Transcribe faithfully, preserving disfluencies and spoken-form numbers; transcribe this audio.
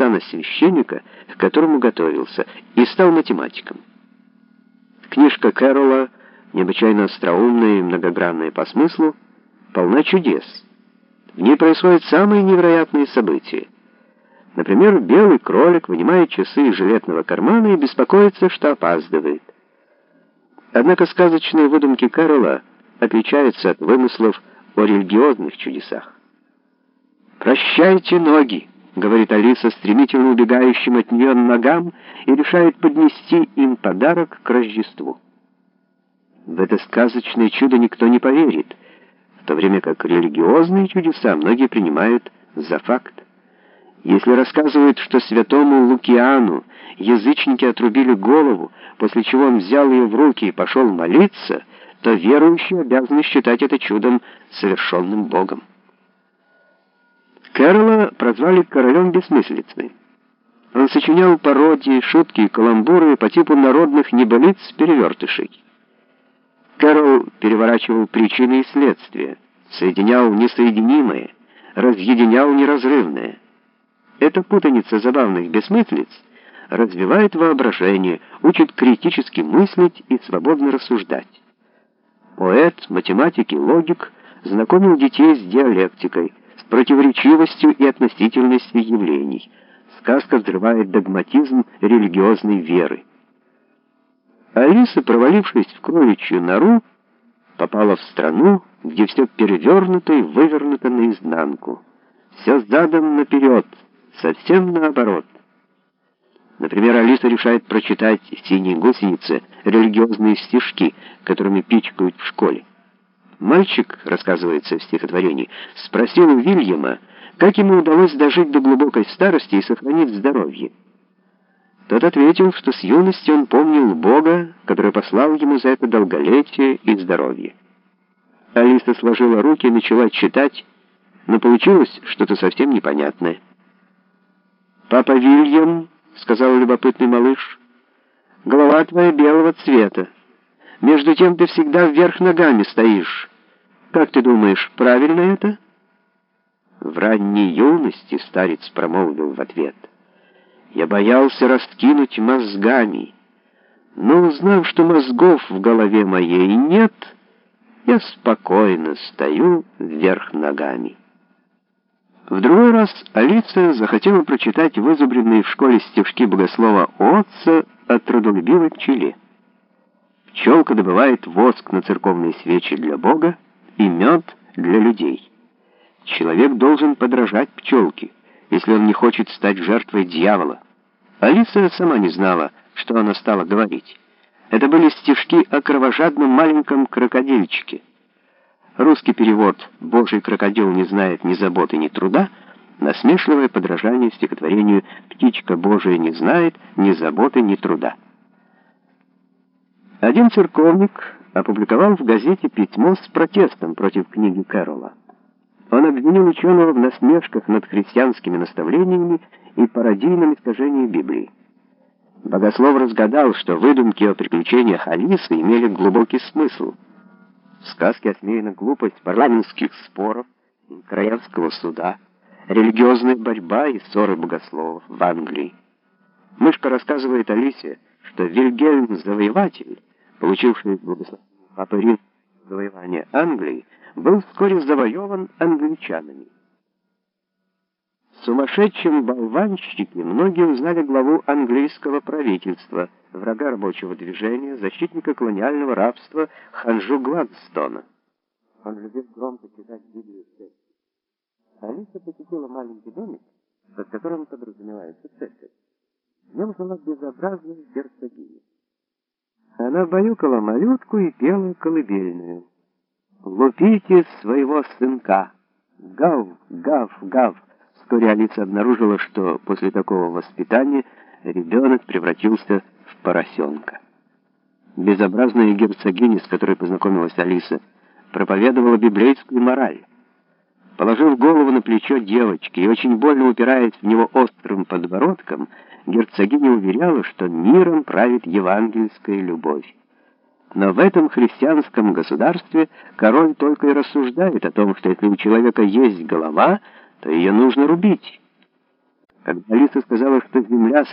сана священника, к которому готовился, и стал математиком. Книжка Кэрролла, необычайно остроумная и многогранная по смыслу, полна чудес. В ней происходят самые невероятные события. Например, белый кролик вынимает часы из жилетного кармана и беспокоится, что опаздывает. Однако сказочные выдумки Кэрролла отличаются от вымыслов о религиозных чудесах. «Прощайте, ноги», — говорит Алиса стремительно убегающим от нее ногам, и решает поднести им подарок к Рождеству. В это сказочное чудо никто не поверит, в то время как религиозные чудеса многие принимают за факт. Если рассказывают, что святому Лукиану язычники отрубили голову, после чего он взял ее в руки и пошел молиться, то верующие обязаны считать это чудом, совершенным Богом. Кэрролла прозвали королем бессмыслицы. Он сочинял пародии, шутки и каламбуры по типу народных небылиц-перевертышей. Кэрролл переворачивал причины и следствия, соединял несоединимое, разъединял неразрывное. Эта путаница забавных бессмыслиц развивает воображение, учит критически мыслить и свободно рассуждать. Поэт, математик и логик знакомил детей с диалектикой, с противоречивостью и относительностью явлений. Сказка взрывает догматизм религиозной веры. Алиса, провалившись в кроличью нору, попала в страну, где все перевернуто и вывернуто наизнанку. Все задом наперед, совсем наоборот. Например, Алиса решает прочитать «Синей гусенице» религиозные стишки, которыми пичкают в школе. Мальчик, рассказывается в стихотворении, спросил у Вильяма, как ему удалось дожить до глубокой старости и сохранить здоровье. Тот ответил, что с юности он помнил Бога, который послал ему за это долголетие и здоровье. Алиса сложила руки и начала читать, но получилось что-то совсем непонятное. «Папа Вильям», — сказал любопытный малыш, — «голова твоя белого цвета. Между тем ты всегда вверх ногами стоишь. Как ты думаешь, правильно это?» В ранней юности старец промолвил в ответ: «Я боялся раскинуть мозгами, но узнав, что мозгов в голове моей нет, я спокойно стою вверх ногами». В другой раз Алиса захотела прочитать вызубренные в школе стишки богослова Оотца о трудолюбивой пчеле. Пчелка добывает воск на церковные свечи для Бога и мед для людей. Человек должен подражать пчелке, если он не хочет стать жертвой дьявола. Алиса сама не знала, что она стала говорить. Это были стишки о кровожадном маленьком крокодильчике. Русский перевод «Божий крокодил не знает ни заботы, ни труда» — насмешливое подражание стихотворению «Птичка Божия не знает ни заботы, ни труда». Один церковник опубликовал в газете письмо с протестом против книги Кэрролла. Он обвинил ученого в насмешках над христианскими наставлениями и пародийном искажении Библии. Богослов разгадал, что выдумки о приключениях Алисы имели глубокий смысл. В сказке осмеяна глупость парламентских споров и королевского суда, религиозная борьба и ссоры богословов в Англии. Мышка рассказывает Алисе, что Вильгельм Завоеватель, получивший благословение Папы Римского завоевания Англии, был вскоре завоеван англичанами. В сумасшедшем болванщике многие узнали главу английского правительства, врага рабочего движения, защитника колониального рабства Ханжу Гладстона. Он любил громко читать Библию в церкви. Алиса посетила маленький домик, под которым подразумевается церковь. В нем жила безобразная герцогиня. Она баюкала малютку и пела колыбельную. «Лупите своего сынка! Гав, гав, гав!» Вскоре Алиса обнаружила, что после такого воспитания ребенок превратился в поросенка. Безобразная герцогиня, с которой познакомилась Алиса, проповедовала библейскую мораль. Положив голову на плечо девочки и очень больно упираясь в него острым подбородком, герцогиня уверяла, что миром правит евангельская любовь. Но в этом христианском государстве король только и рассуждает о том, что если у человека есть голова, то ее нужно рубить. Когда Алиса сказала, что земля